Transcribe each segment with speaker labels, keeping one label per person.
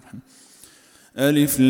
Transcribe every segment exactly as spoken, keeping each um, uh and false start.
Speaker 1: ألف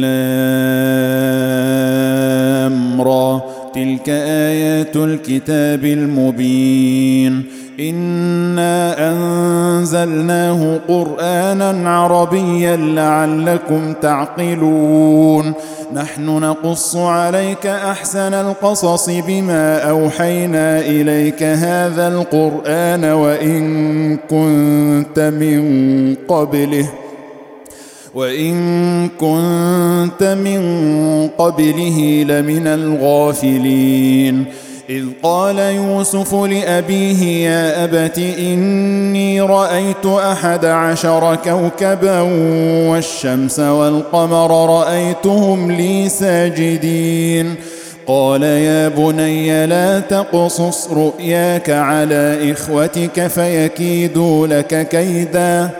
Speaker 1: لام را تلك آيات الكتاب المبين إنا أنزلناه قرآنا عربيا لعلكم تعقلون نحن نقص عليك أحسن القصص بما أوحينا إليك هذا القرآن وإن كنت من قبله وإن كنت من قبله لمن الغافلين إذ قال يوسف لأبيه يا أبت إني رأيت أحد عشر كوكبا والشمس والقمر رأيتهم لي ساجدين قال يا بني لا تقصص رؤياك على إخوتك فيكيدوا لك كيدا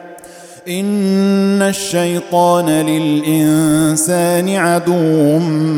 Speaker 1: إن الشيطان للإنسان عدو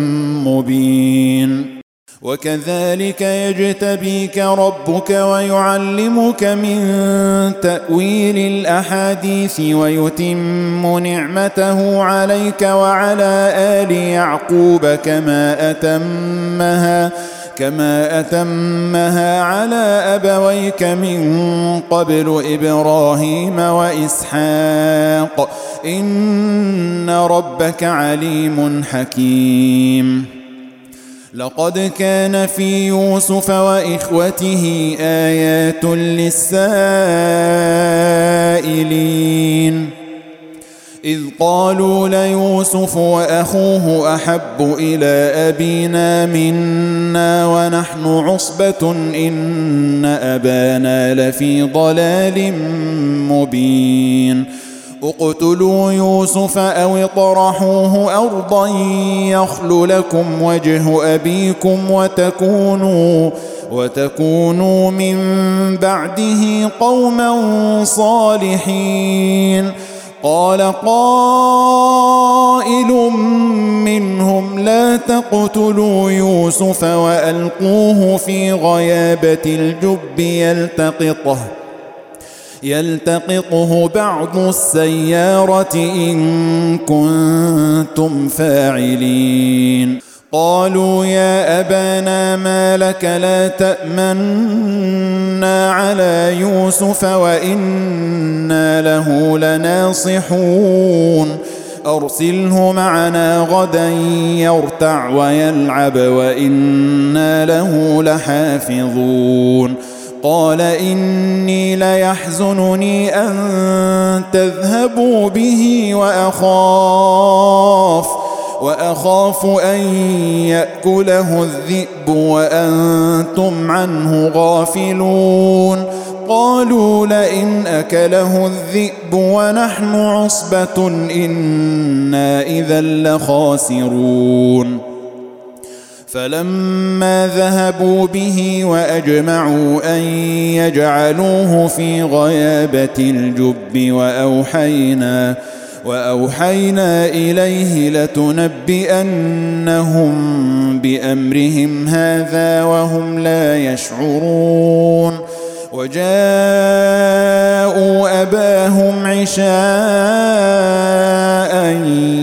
Speaker 1: مبين وكذلك يجتبيك ربك ويعلمك من تأويل الأحاديث ويتم نعمته عليك وعلى آل يعقوب كما أتمها كما أتمها على أبويك من قبل إبراهيم وإسحاق إن ربك عليم حكيم لقد كان في يوسف وإخوته آيات للسائلين إذ قالوا ليوسف وأخوه أحب إلى أبينا منا ونحن عصبة إن أبانا لفي ضلال مبين اقتلوا يوسف أو اطرحوه أرضا يخل لكم وجه أبيكم وتكونوا وتكونوا من بعده قوما صالحين قال قائل منهم لا تقتلوا يوسف وألقوه في غيابة الجب يلتقطه يلتقطه بعض السيارة إن كنتم فاعلين قالوا يا أبانا ما لك لا تأمنا على يوسف وإنا له لناصحون أرسله معنا غدا يرتع ويلعب وإنا له لحافظون قال إني ليحزنني أن تذهبوا به وأخاف وأخاف أن يأكله الذئب وأنتم عنه غافلون قالوا لئن أكله الذئب ونحن عصبة إنا إذا لخاسرون فلما ذهبوا به وأجمعوا أن يجعلوه في غيابة الجب وأوحينا وأوحينا إليه لتنبئنهم بأمرهم هذا وهم لا يشعرون وجاءوا أباهم عشاء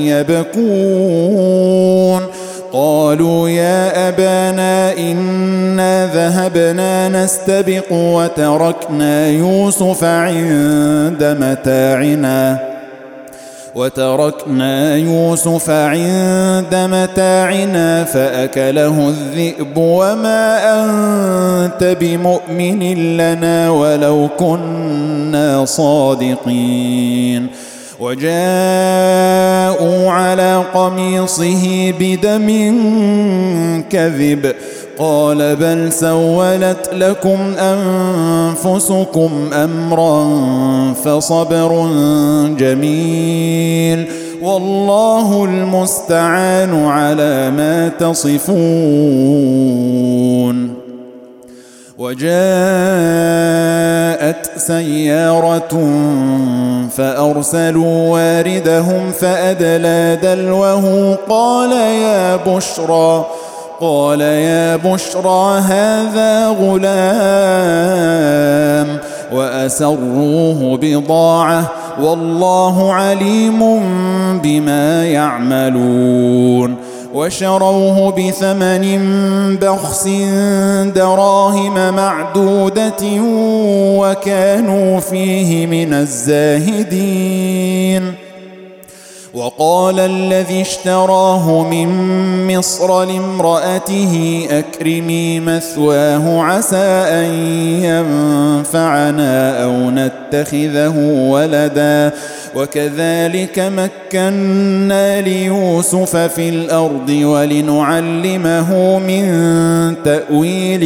Speaker 1: يبكون قالوا يا أبانا إنا ذهبنا نستبق وتركنا يوسف عند متاعنا وتركنا يوسف عند متاعنا فأكله الذئب وما أنت بمؤمن لنا ولو كنا صادقين وجاءوا على قميصه بدم كذب قال بل سولت لكم أنفسكم أمرا فصبر جميل والله المستعان على ما تصفون وجاءت سيارة فأرسلوا واردهم فأدلى دلوه قال يا بشرى قال يا بشرى هذا غلام وأسروه بضاعة والله عليم بما يعملون وشروه بثمن بخس دراهم معدودة وكانوا فيه من الزاهدين وقال الذي اشتراه من مصر لامرأته أكرمي مثواه عسى أن ينفعنا أو نتخذه ولدا وكذلك مكنا ليوسف في الأرض ولنعلمه من تأويل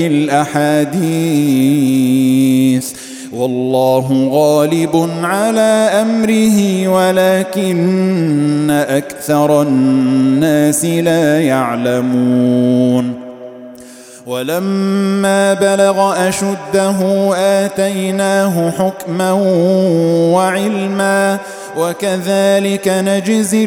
Speaker 1: الأحاديث والله غالب على أمره ولكن أكثر الناس لا يعلمون ولما بلغ أشده آتيناه حكما وعلما وكذلك نجزي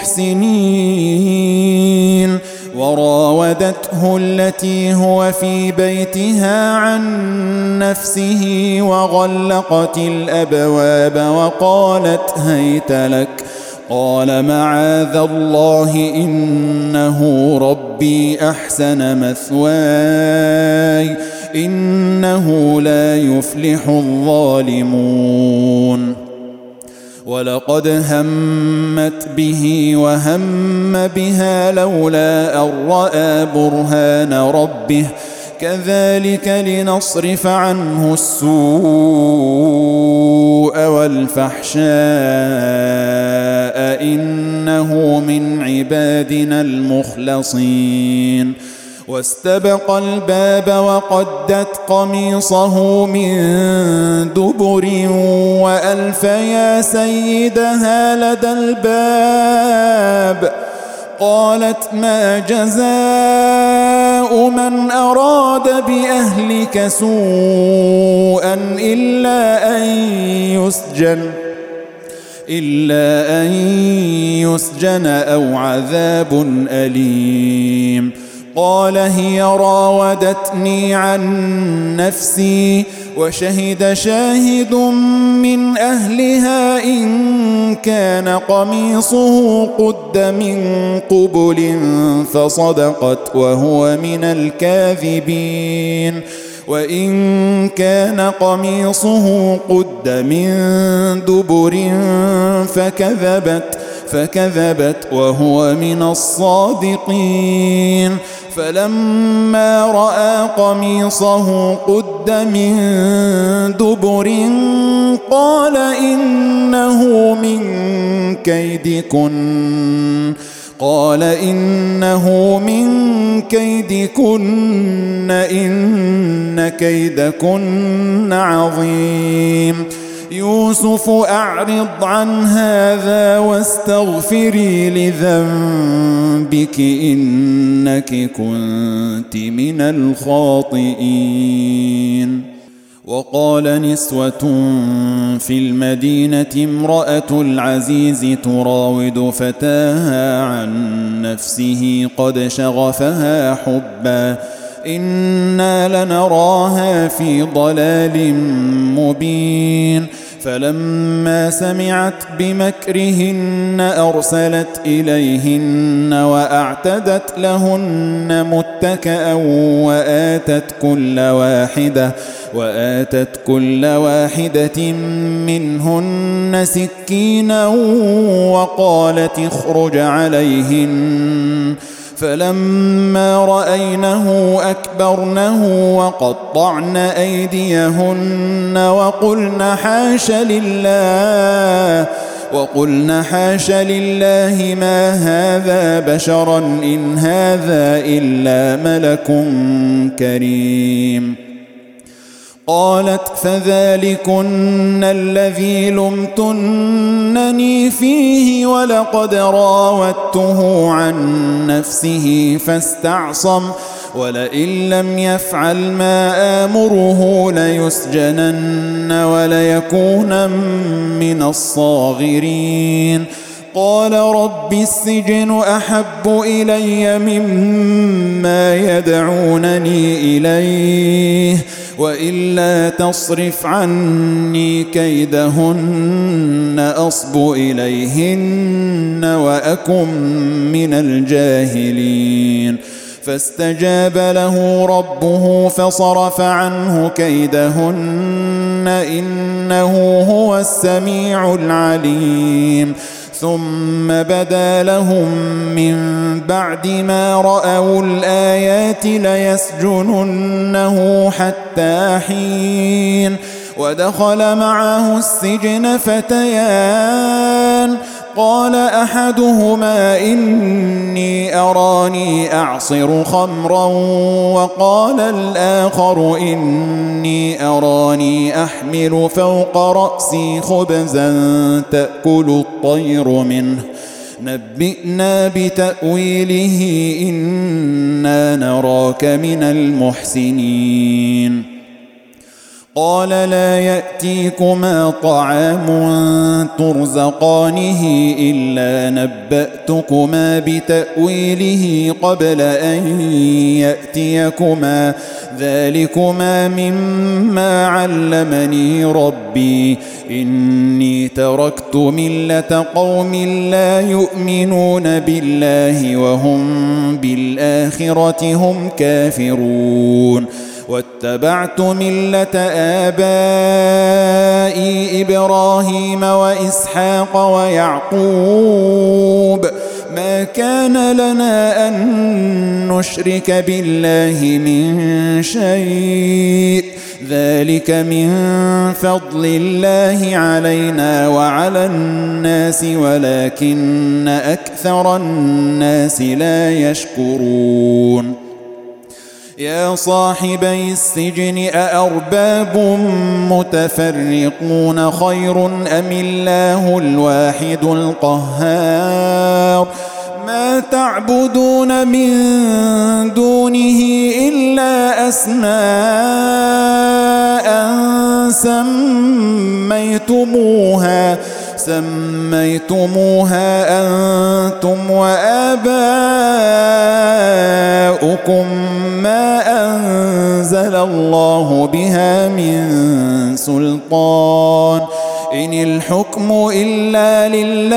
Speaker 1: المحسنين وراودته التي هو في بيتها عن نفسه وغلقت الأبواب وقالت هيت لك قال معاذ الله إنه ربي أحسن مثواي إنه لا يفلح الظالمون ولقد همت به وهم بها لولا أن رأى برهان ربه كذلك لنصرف عنه السوء والفحشاء إنه من عبادنا المخلصين واستبق الباب وقدت قميصه من دبر وألف يا سيدها لدى الباب قالت ما جزاء من أراد بأهلك سوءا إلا أن يسجن إلا أن يسجن أو عذاب أليم قال هي راودتني عن نفسي وشهد شاهد من أهلها إن كان قميصه قد من قبل فصدقت وهو من الكاذبين وإن كان قميصه قد من دبر فكذبت فكذبت وهو من الصادقين فلما رأى قميصه قد من دبر قال إنه من كيدكن قال إنه من كيدكن إن كيدكن عظيم يوسف أعرض عن هذا واستغفري لذنبك إنك كنت من الخاطئين وقال نسوة في المدينة امرأة العزيز تراود فتاها عن نفسه قد شغفها حبا إنا لنراها في ضلال مبين فلما سمعت بمكرهن أرسلت إليهن وأعتدت لهن متكأ وآتت كل واحدة وآتت كل واحدة منهن سكينا وقالت اخرج عليهن فلما رأينه أكبرنه وقطعن أيديهن وقلن حاش لله وقلن حاش لله ما هذا بشرا إن هذا إلا ملك كريم قالت فذلكن الذي لمتنني فيه ولقد راودته عن نفسه فاستعصم ولئن لم يفعل ما آمره ليسجنن وليكون من الصاغرين قال رب السجن أحب إلي مما يدعونني إليه وإلا تصرف عني كيدهن أصب إليهن وأكن من الجاهلين فاستجاب له ربه فصرف عنه كيدهن إنه هو السميع العليم ثم بدا لهم من بعد ما رأوا الآيات ليسجننه حتى حين ودخل معه السجن فتيان قال أحدهما إني أراني أعصر خمرا وقال الآخر إني أراني أحمل فوق رأسي خبزا تأكل الطير منه نبئنا بتأويله إنا نراك من المحسنين قال لا يأتيكما طعام ترزقانه إلا نبأتكما بتأويله قبل أن يأتيكما ذلكما مما علمني ربي إني تركت ملة قوم لا يؤمنون بالله وهم بالآخرة هم كافرون واتبعت ملة آبائي إبراهيم وإسحاق ويعقوب ما كان لنا أن نشرك بالله من شيء ذلك من فضل الله علينا وعلى الناس ولكن أكثر الناس لا يشكرون يا صاحبي السجن أأرباب متفرقون خير أم الله الواحد القهار ما تعبدون من دونه إلا أسماء سميتموها سميتموها أنتم وآباؤكم ما أنزل الله بها من سلطان إن الحكم إلا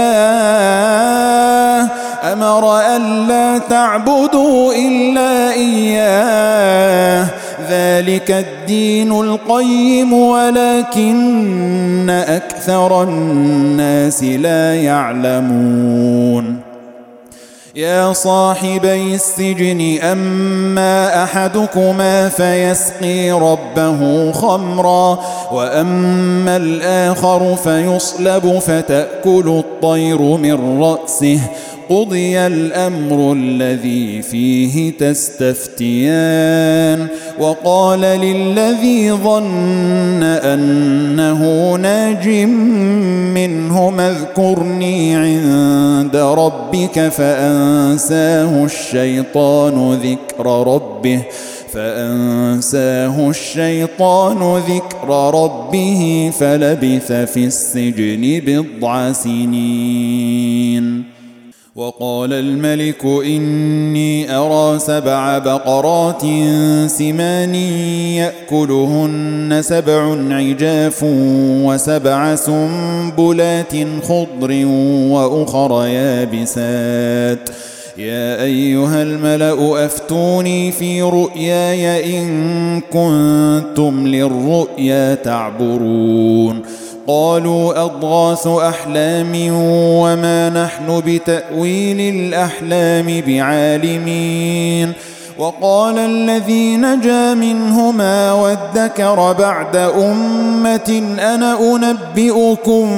Speaker 1: لله أمر ألا تعبدوا إلا إياه ذلك الدين القيم ولكن أكثر الناس لا يعلمون يا صاحبي السجن أما أحدكما فيسقي ربه خمرا وأما الآخر فيصلب فتأكل الطير من رأسه قضي الأمر الذي فيه تستفتيان وقال للذي ظن أنه ناج منهما اذكرني عند ربك فأنساه الشيطان ذكر ربه فأنساه الشيطان ذكر ربه فلبث في السجن بضع سنين وقال الملك إني أرى سبع بقرات سمان يأكلهن سبع عجاف وسبع سنبلات خضر وأخر يابسات يا أيها الملأ أفتوني في رؤياي إن كنتم للرؤيا تعبرون قالوا أضغاث أحلام وما نحن بتأويل الأحلام بعالمين وقال الذي نجا منهما وادكر بعد أمة أنا أنبئكم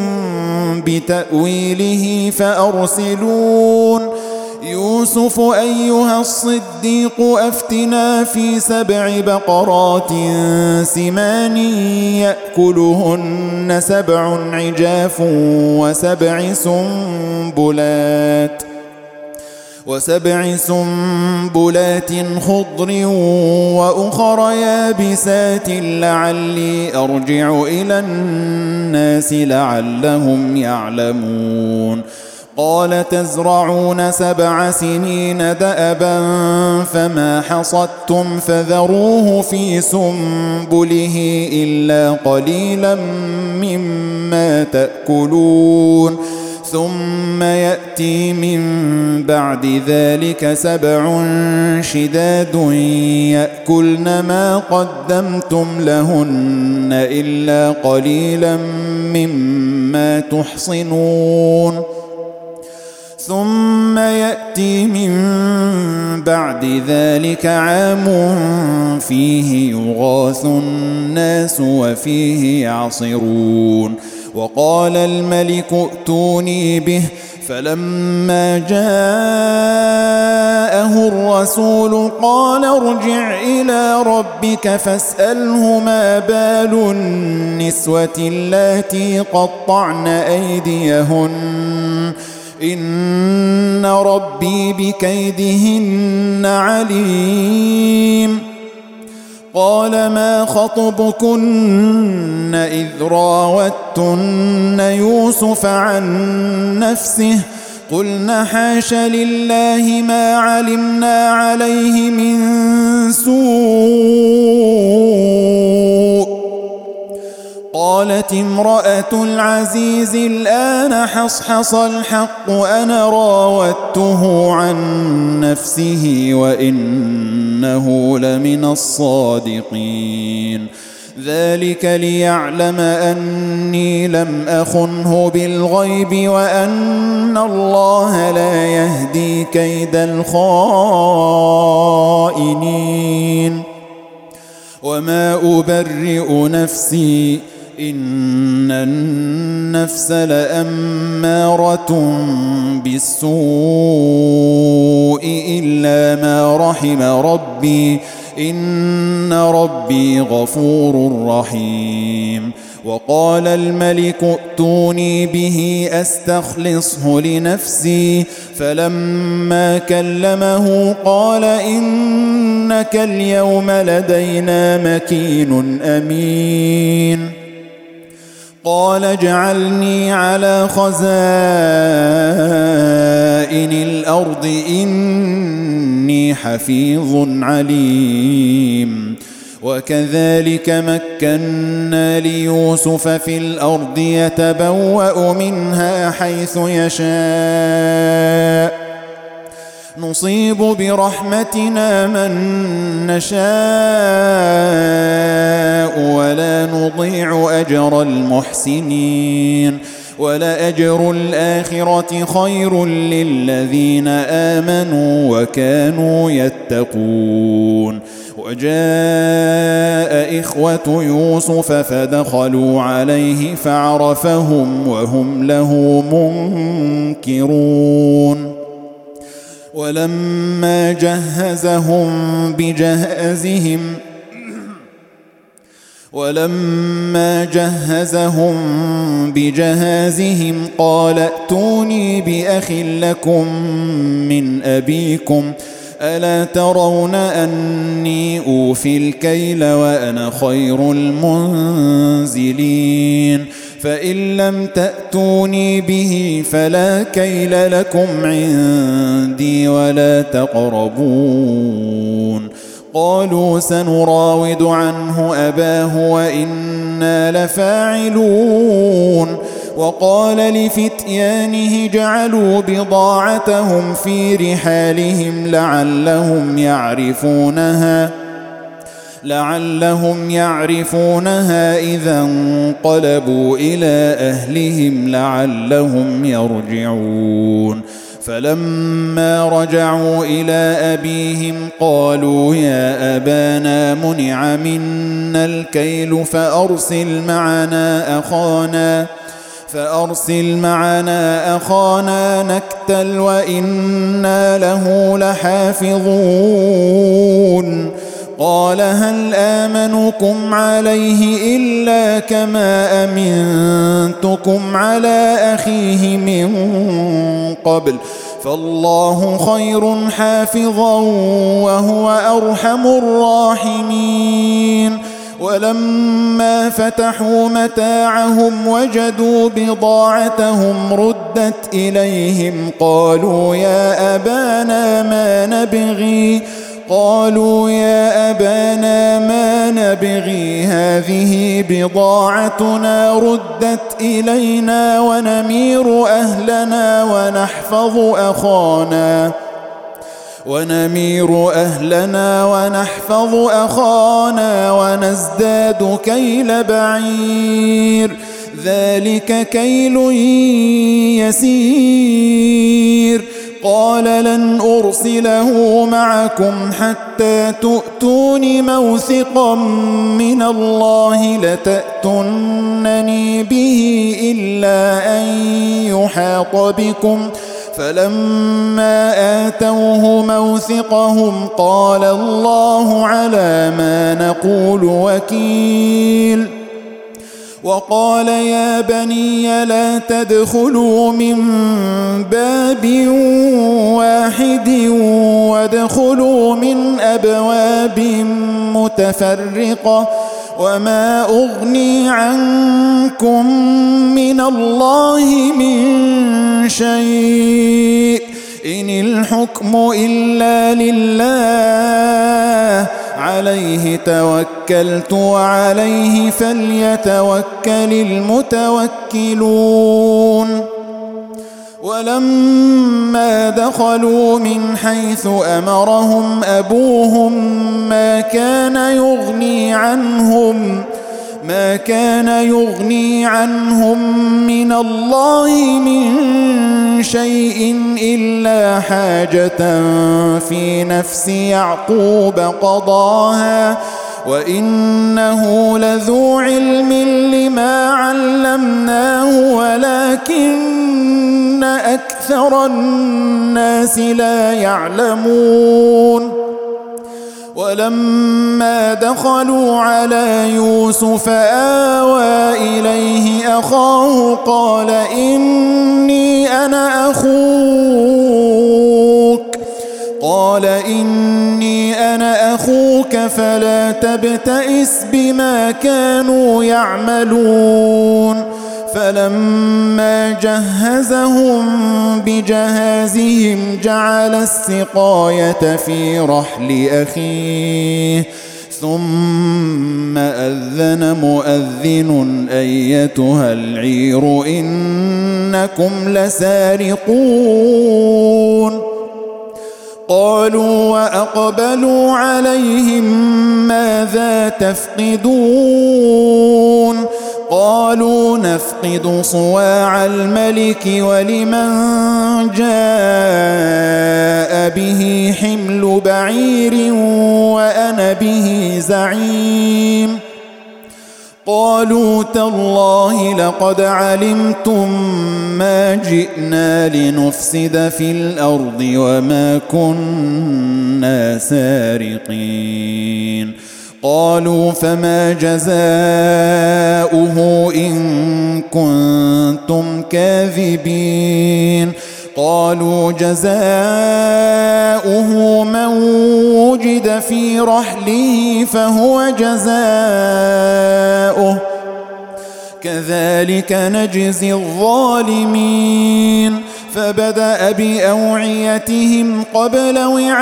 Speaker 1: بتأويله فأرسلون يوسف أيها الصديق أفتنا في سبع بقرات سمان يأكلهن سبع عجاف وسبع سنبلات وسبع سنبلات خضر وأخر يابسات لعلي أرجع إلى الناس لعلهم يعلمون قال تزرعون سبع سنين دأبا فما حصدتم فذروه في سنبله إلا قليلا مما تأكلون ثم يأتي من بعد ذلك سبع شداد يأكلن ما قدمتم لهن إلا قليلا مما تحصنون ثم يأتي من بعد ذلك عام فيه يغاث الناس وفيه يعصرون وقال الملك ائتوني به فلما جاءه الرسول قال ارجع إلى ربك فاسأله ما بال النسوة اللاتي قطعن أيديهن إن ربي بكيدهن عليم قال ما خطبكن إذ راوتن يوسف عن نفسه قلنا حاش لله ما علمنا عليه من سوء قالت امرأة العزيز الآن حصحص الحق أنا راودته عن نفسه وإنه لمن الصادقين ذلك ليعلم أني لم أخنه بالغيب وأن الله لا يهدي كيد الخائنين وما أبرئ نفسي إن النفس لأمارة بالسوء إلا ما رحم ربي إن ربي غفور رحيم وقال الملك ائتوني به أستخلصه لنفسي فلما كلمه قال إنك اليوم لدينا مكين أمين قال اجعلني على خزائن الأرض إني حفيظ عليم وكذلك مكنا ليوسف في الأرض يتبوأ منها حيث يشاء نصيب برحمتنا من نشاء ولا نضيع أجر المحسنين ولأجر الآخرة خير للذين آمنوا وكانوا يتقون وجاء إخوة يوسف فدخلوا عليه فعرفهم وهم له منكرون ولما جهزهم بجهازهم ولما جهزهم بجهازهم قال ائتوني بأخ لكم من أبيكم ألا ترون أني أوفي الكيل وأنا خير المنزلين فإن لم تأتوني به فلا كيل لكم عندي ولا تقربون قالوا سنراود عنه أباه وإنا لفاعلون وقال لفتيانه جعلوا بضاعتهم في رحالهم لعلهم يعرفونها لعلهم يعرفونها إذا انقلبوا إلى أهلهم لعلهم يرجعون فلما رجعوا إلى أبيهم قالوا يا أبانا منع منا الكيل فأرسل معنا أخانا فأرسل معنا أخانا نكتل وإنا له لحافظون قال هل آمنكم عليه إلا كما أمنتكم على أخيه من قبل فالله خير حافظا وهو أرحم الراحمين ولما فتحوا متاعهم وجدوا بضاعتهم رد ردت إليهم قالوا يا أبانا ما نبغي قالوا يا أبانا ما نبغي هذه بضاعتنا ردت إلينا ونمير أهلنا ونحفظ أخانا ونمير أهلنا ونحفظ أخانا ونزداد كيل بعير ذلك كيل يسير قال لن أرسله معكم حتى تؤتون موثقا من الله لتأتونني به إلا أن يحاط بكم فلما آتوه موثقهم قال الله على ما نقول وكيل وقال يا بني لا تدخلوا من باب واحد وادخلوا من أبواب متفرقة وما أغني عنكم من الله من شيء إن الحكم إلا لله عليه توكلت وعليه فليتوكل المتوكلون ولما دخلوا من حيث أمرهم أبوهم ما كان يغني عنهم ما كان يغني عنهم من الله من شيء إلا حاجة في نفس يعقوب قضاها وإنه لذو علم لما علمناه ولكن أكثر الناس لا يعلمون ولما دخلوا على يوسف آوى إليه أخاه قال إني أنا أخوك قال إني أنا أخوك فلا تبتئس بما كانوا يعملون فلما جهزهم بجهازهم جعل السقاية في رحل أخيه ثم أذن مؤذن أيتها العير إنكم لسارقون قالوا وأقبلوا عليهم ماذا تفقدون قالوا نفقد صواع الملك ولمن جاء به حمل بعير وأنا به زعيم قالوا تالله لقد علمتم ما جئنا لنفسد في الأرض وما كنا سارقين قالوا فما جزاؤه إن كنتم كاذبين قالوا جزاؤه من وجد في رحله فهو جزاؤه كذلك نجزي الظالمين فبدأ بأوعيتهم قبل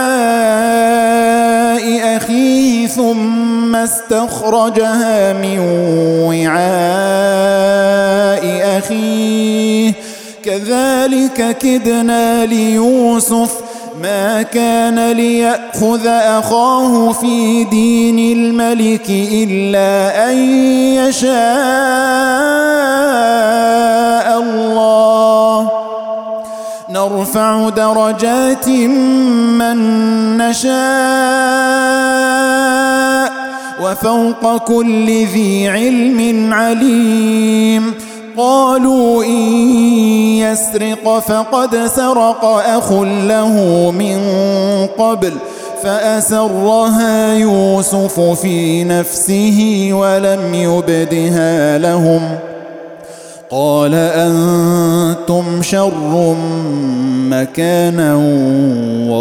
Speaker 1: وعاء أخيه ثم استخرجها من وعاء أخيه كذلك كدنا ليوسف ما كان ليأخذ أخاه في دين الملك إلا أن يشاء الله نرفع درجات من نشاء وفوق كل ذي علم عليم قالوا إن يسرق فقد سرق أخ له من قبل فأسرها يوسف في نفسه ولم يبدها لهم قال أنتم شر مكانا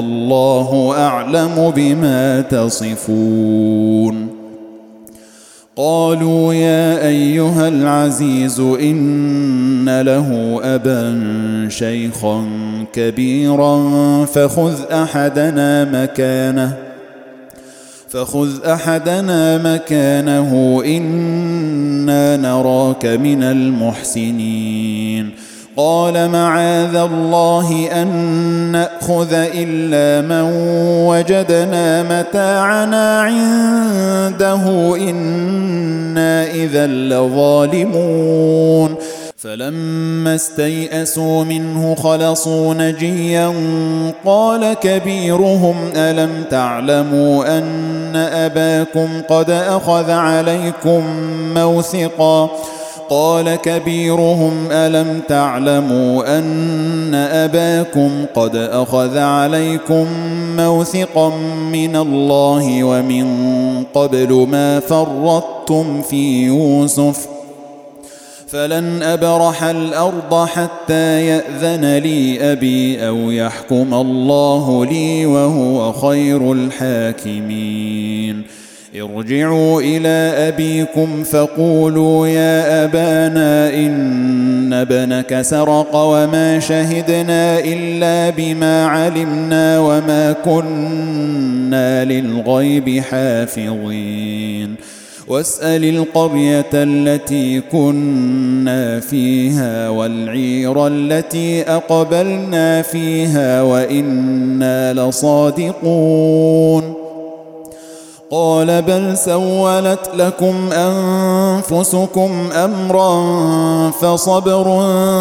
Speaker 1: والله أعلم بما تصفون قالوا يا أيها العزيز إن له أبا شيخا كبيرا فخذ أحدنا مكانه فخذ أحدنا مكانه إنا نراك من المحسنين قال معاذ الله أن نأخذ إلا من وجدنا متاعنا عنده إنا إذا لظالمون فلما استيئسوا منه خلصوا نجيا قال كبيرهم ألم تعلموا أن أباكم قد أخذ عليكم موثقا قال كبيرهم ألم تعلموا أن أباكم قد أخذ عليكم موثقا من الله ومن قبل ما فرطتم في يوسف فلن أبرح الأرض حتى يأذن لي أبي أو يحكم الله لي وهو خير الحاكمين ارجعوا إلى أبيكم فقولوا يا أبانا إن ابنك سرق وما شهدنا إلا بما علمنا وما كنا للغيب حافظين واسأل القرية التي كنا فيها والعير التي أقبلنا فيها وإنا لصادقون قال بل سولت لكم أنفسكم أمرا فصبر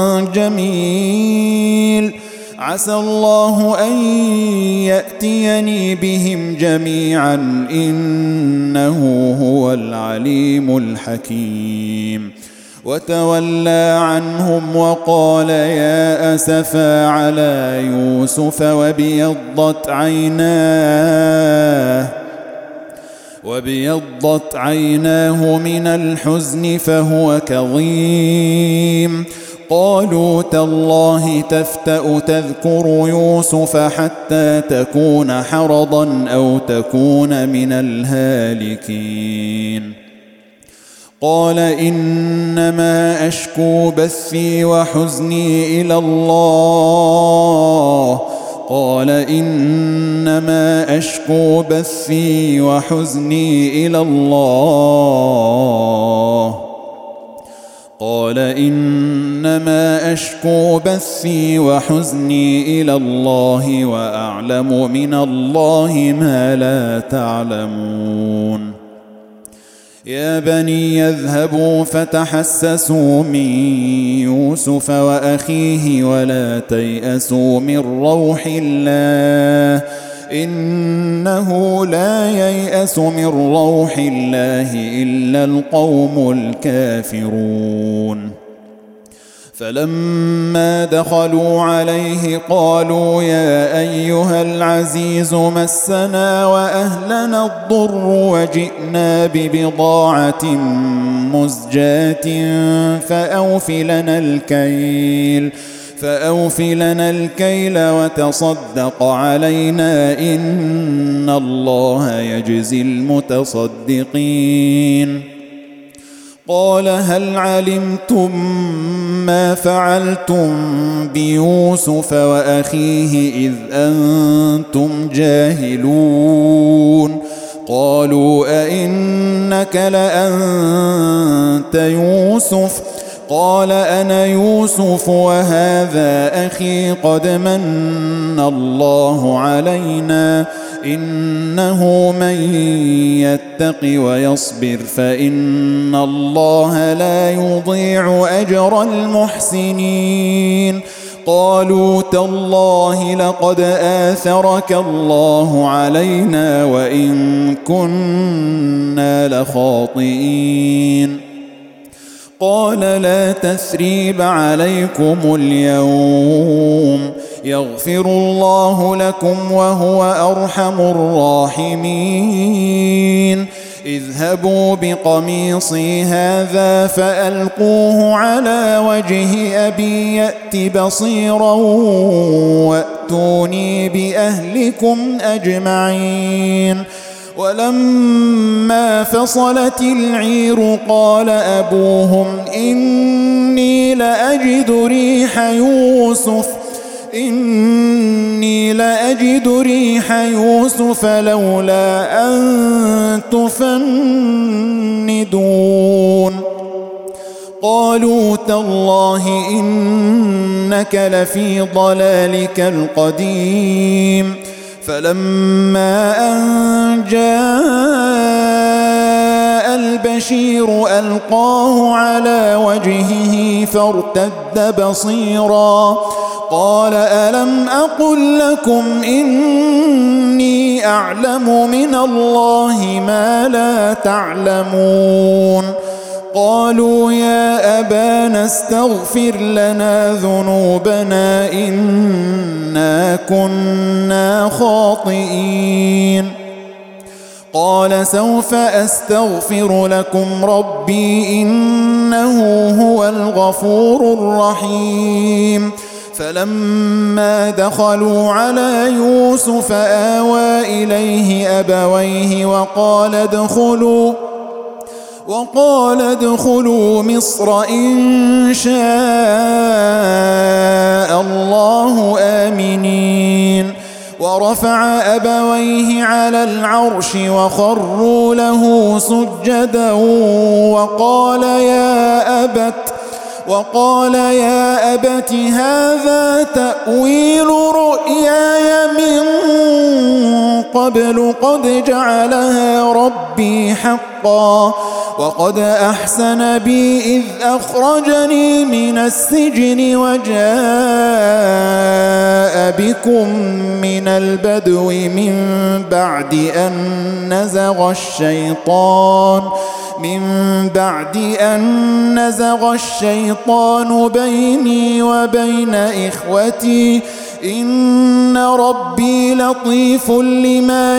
Speaker 1: جميل عسى الله أن يأتيني بهم جميعا إنه هو العليم الحكيم وتولى عنهم وقال يا أسفا على يوسف وابيضت عيناه وابيضت عيناه من الحزن فهو كظيم قالوا تالله تفتأ تذكر يوسف حتى تكون حرضا أو تكون من الهالكين قال إنما أشكو بثي وحزني إلى الله قال إنما أشكو بثي وحزني إلى الله قال إنما أشكو بثي وحزني إلى الله وأعلم من الله ما لا تعلمون يا بني يذهبوا فتحسسوا من يوسف وأخيه ولا تيأسوا من روح الله إنه لا ييأس من روح الله إلا القوم الكافرون فلما دخلوا عليه قالوا يا أيها العزيز مسنا وأهلنا الضر وجئنا ببضاعة مزجاة فأوف لنا الكيل فأوف لنا الكيل وتصدق علينا إن الله يجزي المتصدقين قال هل علمتم ما فعلتم بيوسف وأخيه إذ أنتم جاهلون قالوا أئنك لأنت يوسف قال أنا يوسف وهذا أخي قد من الله علينا إنه من يتق ويصبر فإن الله لا يضيع أجر المحسنين قالوا تالله لقد آثرك الله علينا وإن كنا لخاطئين قال لا تثريب عليكم اليوم يغفر الله لكم وهو أرحم الراحمين اذهبوا بقميصي هذا فألقوه على وجه أبي يأت بصيرا وأتوني بأهلكم أجمعين ولما فصلت العير قال أبوهم إني لأجد ريح يوسف إني لأجد ريح يوسف لولا أن تفندون قالوا تالله إنك لفي ضلالك القديم فلما أن جاء البشير ألقاه على وجهه فارتد بصيرا قال ألم أقل لكم إني أعلم من الله ما لا تعلمون قالوا يا أبانا استغفر لنا ذنوبنا إنا كنا خاطئين قال سوف أستغفر لكم ربي إنه هو الغفور الرحيم فلما دخلوا على يوسف آوى إليه أبويه وقال ادخلوا وقال ادخلوا مصر إن شاء الله آمنين ورفع أبويه على العرش وخروا له سجدا وقال يا أبت وقال يا أبت هذا تأويل رؤياي من قبل قد جعلها ربي حقا وقد أحسن بي إذ أخرجني من السجن وجاء بكم من البدو من بعد أن نزغ الشيطان من بعد أن نزغ الشيطان بيني وبين إخوتي إن ربي لطيف لما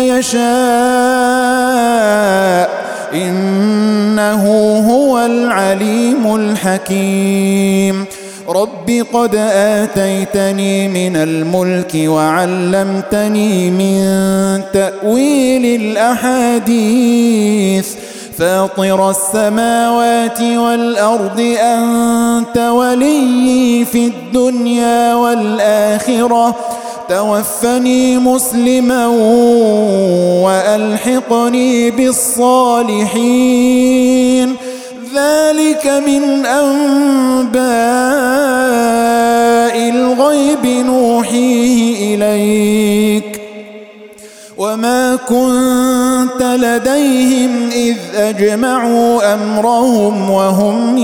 Speaker 1: يشاء إنه هو العليم الحكيم رب قد آتيتني من الملك وعلمتني من تأويل الأحاديث فاطر السماوات والأرض أنت ولي في الدنيا والآخرة توفني مسلما وألحقني بالصالحين ذلك من أنباء الغيب نوحيه إليك وما كنت لديهم إذ أجمعوا أمرهم وهم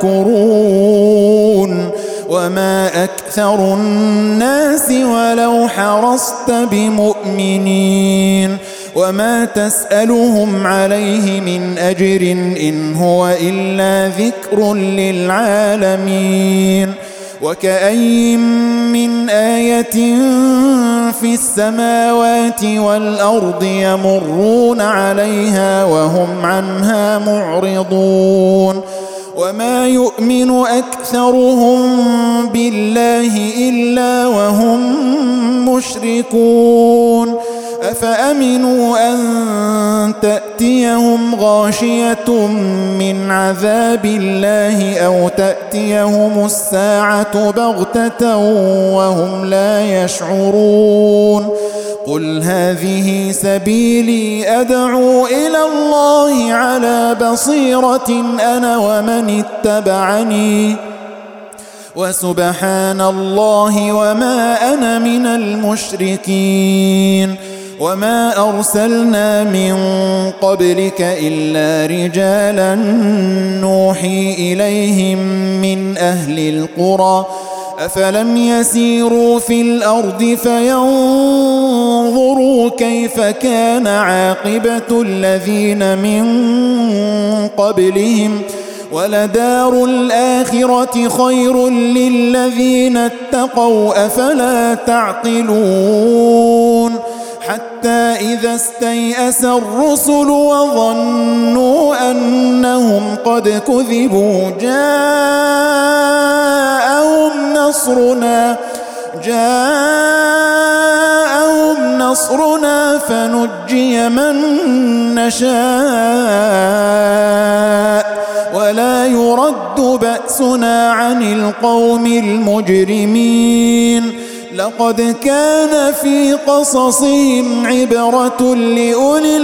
Speaker 1: يمكرون وما أكثر الناس ولو حرصت بمؤمنين وما تسألهم عليه من أجر إن هو إلا ذكر للعالمين وكأين من آية في السماوات والأرض يمرون عليها وهم عنها معرضون وما يؤمن أكثرهم بالله إلا وهم مشركون أفأمنوا أن تأتيهم غاشية من عذاب الله أو تأتيهم الساعة بغتة وهم لا يشعرون قل هذه سبيلي أدعو إلى الله على بصيرة أنا ومن اتبعني وسبحان الله وما أنا من المشركين وما أرسلنا من قبلك إلا رجالا نوحي إليهم من أهل القرى أفلم يسيروا في الأرض فينظروا كيف كان عاقبة الذين من قبلهم ولدار الآخرة خير للذين اتقوا أفلا تعقلون حتى إذا استيأس الرسل وظنوا أنهم قد كذبوا جاءهم نصرنا جاءهم نصرنا فنجي من نشاء ولا يرد بأسنا عن القوم المجرمين لقد كان في قصصهم عبرة لأولي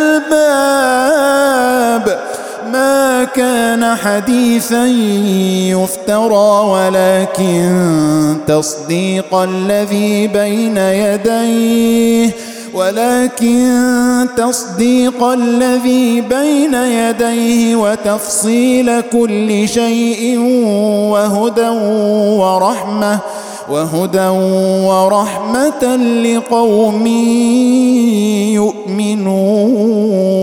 Speaker 1: الألباب ما كان حديثا يفترى ولكن تصديق الذي بين يديه ولكن تصديق الذي بين يديه وتفصيل كل شيء وهدى ورحمة وهدى ورحمة لقوم يؤمنون.